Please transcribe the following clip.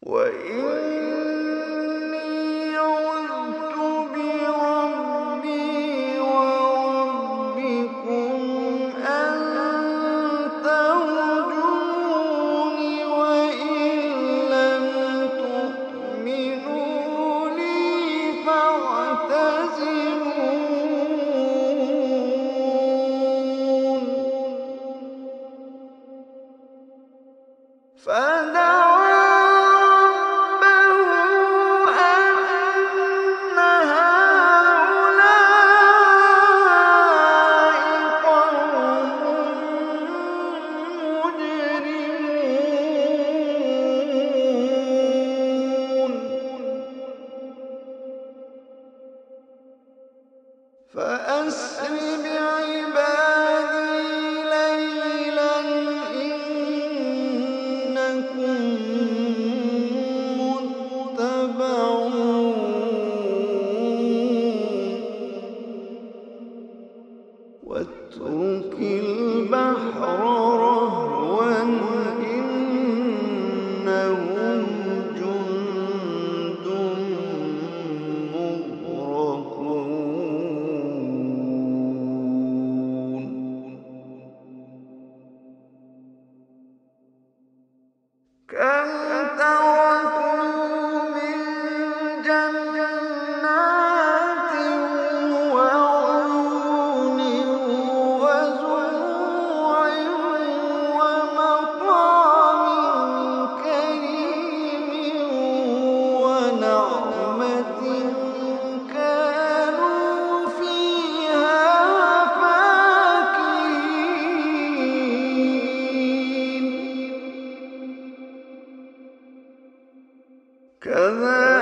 وإني عذت بربي وربكم أن ترجمون وإن لم تؤمنوا لي فاعتزلون فدعا ربه أن هؤلاء قوم مجرمون فأسر بعبادي ليلا إنكم متبعون واترك البحر رهوا إنهم جند مغرقون كم تركوا من جنات وعيون وزروع ومقام كريم ونعمة كانوا فيها فاكهين كذلك